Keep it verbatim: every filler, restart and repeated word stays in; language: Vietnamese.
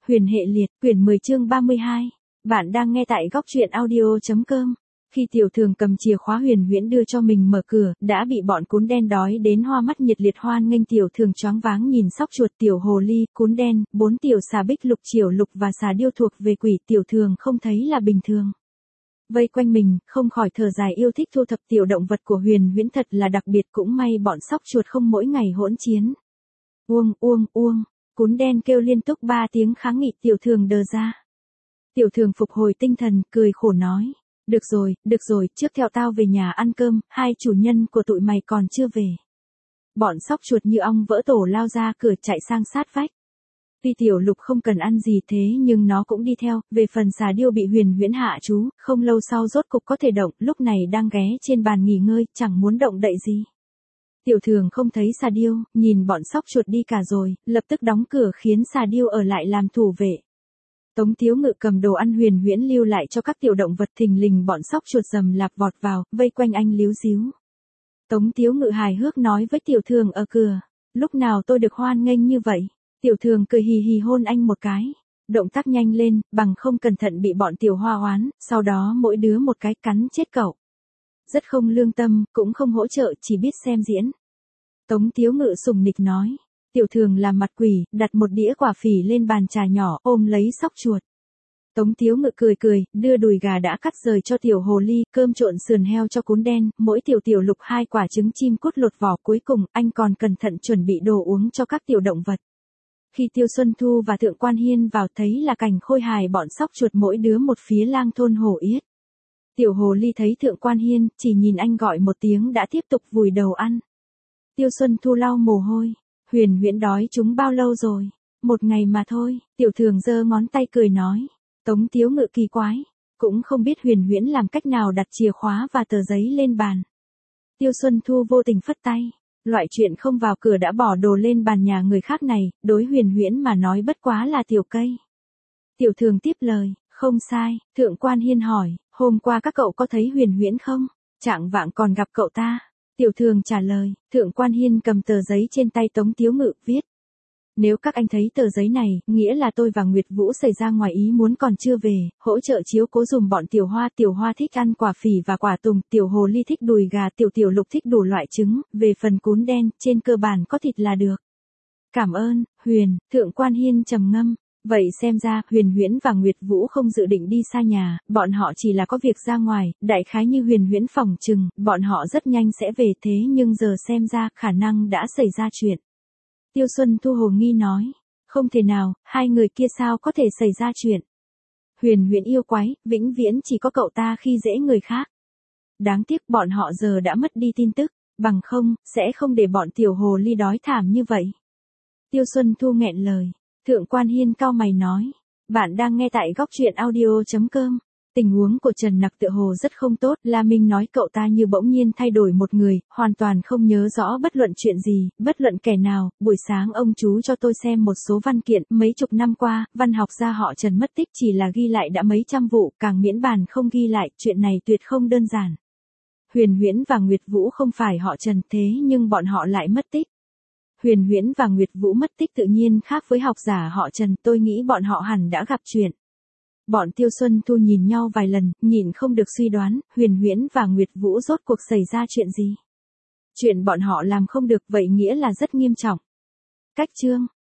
Huyền hệ liệt, quyển mười chương ba mươi hai. Bạn đang nghe tại góc truyện audio.com. Khi Tiểu Thường cầm chìa khóa Huyền Huyễn đưa cho mình mở cửa, đã bị bọn cún đen đói đến hoa mắt nhiệt liệt hoan nghênh. Tiểu Thường choáng váng nhìn sóc chuột, tiểu hồ ly, cún đen, bốn tiểu xà bích lục, triểu lục và xà điêu thuộc về quỷ. Tiểu Thường không thấy là bình thường. Vây quanh mình, không khỏi thở dài, yêu thích thu thập tiểu động vật của Huyền Huyễn thật là đặc biệt, cũng may bọn sóc chuột không mỗi ngày hỗn chiến. Uông, uông, uông. Cún đen kêu liên tục ba tiếng kháng nghị. Tiểu Thường đờ ra. Tiểu Thường phục hồi tinh thần, cười khổ nói. Được rồi, được rồi, trước theo tao về nhà ăn cơm, hai chủ nhân của tụi mày còn chưa về. Bọn sóc chuột như ong vỡ tổ lao ra cửa chạy sang sát vách. Tuy tiểu lục không cần ăn gì thế nhưng nó cũng đi theo. Về phần xà điêu bị Huyền Huyễn hạ chú, không lâu sau rốt cục có thể động, lúc này đang ghé trên bàn nghỉ ngơi, chẳng muốn động đậy gì. Tiểu Thường không thấy xà điêu, nhìn bọn sóc chuột đi cả rồi, lập tức đóng cửa khiến xà điêu ở lại làm thủ vệ. Tống Tiếu Ngự cầm đồ ăn Huyền Huyễn lưu lại cho các tiểu động vật, thình lình bọn sóc chuột rầm lạp vọt vào, vây quanh anh líu díu. Tống Tiếu Ngự hài hước nói với Tiểu Thường ở cửa, lúc nào tôi được hoan nghênh như vậy. Tiểu Thường cười hì hì hôn anh một cái. Động tác nhanh lên, bằng không cẩn thận bị bọn tiểu hoa oán, sau đó mỗi đứa một cái cắn chết cậu. Rất không lương tâm, cũng không hỗ trợ, chỉ biết xem diễn. Tống Tiếu Ngự sùng nịch nói. Tiểu Thường làm mặt quỷ, đặt một đĩa quả phỉ lên bàn trà nhỏ, ôm lấy sóc chuột. Tống Tiếu Ngự cười cười, đưa đùi gà đã cắt rời cho tiểu hồ ly, cơm trộn sườn heo cho cún đen, mỗi tiểu tiểu lục hai quả trứng chim cút lột vỏ. Cuối cùng, anh còn cẩn thận chuẩn bị đồ uống cho các tiểu động vật. Khi Tiêu Xuân Thu và Thượng Quan Hiên vào thấy là cảnh khôi hài bọn sóc chuột mỗi đứa một phía lang thôn hổ yết. Tiểu hồ ly thấy Thượng Quan Hiên, chỉ nhìn anh gọi một tiếng đã tiếp tục vùi đầu ăn. Tiêu Xuân Thu lau mồ hôi. Huyền Huyễn đói chúng bao lâu rồi? Một ngày mà thôi. Tiểu Thường giơ ngón tay cười nói. Tống Tiếu Ngự kỳ quái. Cũng không biết Huyền Huyễn làm cách nào đặt chìa khóa và tờ giấy lên bàn. Tiêu Xuân Thu vô tình phất tay. Loại chuyện không vào cửa đã bỏ đồ lên bàn nhà người khác này, đối Huyền Huyễn mà nói bất quá là tiểu cây. Tiểu Thường tiếp lời. Không sai. Thượng Quan Hiên hỏi. Hôm qua các cậu có thấy Huyền Huyễn không? Chạng vạng còn gặp cậu ta. Tiểu Thường trả lời. Thượng Quan Hiên cầm tờ giấy trên tay Tống Tiếu Ngự, viết. Nếu các anh thấy tờ giấy này, nghĩa là tôi và Nguyệt Vũ xảy ra ngoài ý muốn còn chưa về, hỗ trợ chiếu cố dùm bọn tiểu hoa. Tiểu hoa thích ăn quả phỉ và quả tùng, tiểu hồ ly thích đùi gà, tiểu tiểu lục thích đủ loại trứng, về phần cún đen, trên cơ bản có thịt là được. Cảm ơn, Huyền. Thượng Quan Hiên trầm ngâm. Vậy xem ra, Huyền Huyễn và Nguyệt Vũ không dự định đi xa nhà, bọn họ chỉ là có việc ra ngoài, đại khái như Huyền Huyễn phỏng chừng, bọn họ rất nhanh sẽ về, thế nhưng giờ xem ra, khả năng đã xảy ra chuyện. Tiêu Xuân Thu hồ nghi nói, không thể nào, hai người kia sao có thể xảy ra chuyện. Huyền Huyễn yêu quái, vĩnh viễn chỉ có cậu ta khi dễ người khác. Đáng tiếc bọn họ giờ đã mất đi tin tức, bằng không, sẽ không để bọn tiểu hồ ly đói thảm như vậy. Tiêu Xuân Thu nghẹn lời. Thượng Quan Hiên cau mày nói. Bạn đang nghe tại góc truyện audio.com. Tình huống của Trần Nặc tựa hồ rất không tốt. La Minh nói cậu ta như bỗng nhiên thay đổi một người, hoàn toàn không nhớ rõ bất luận chuyện gì, bất luận kẻ nào. Buổi sáng ông chú cho tôi xem một số văn kiện. Mấy chục năm qua, văn học gia họ Trần mất tích chỉ là ghi lại đã mấy trăm vụ, càng miễn bàn không ghi lại. Chuyện này tuyệt không đơn giản. Huyền Huyễn và Nguyệt Vũ không phải họ Trần, thế nhưng bọn họ lại mất tích. Huyền Huyễn và Nguyệt Vũ mất tích tự nhiên khác với học giả họ Trần, tôi nghĩ bọn họ hẳn đã gặp chuyện. Bọn Tiêu Xuân Thu nhìn nhau vài lần, nhìn không được suy đoán, Huyền Huyễn và Nguyệt Vũ rốt cuộc xảy ra chuyện gì? Chuyện bọn họ làm không được vậy nghĩa là rất nghiêm trọng. Cách chương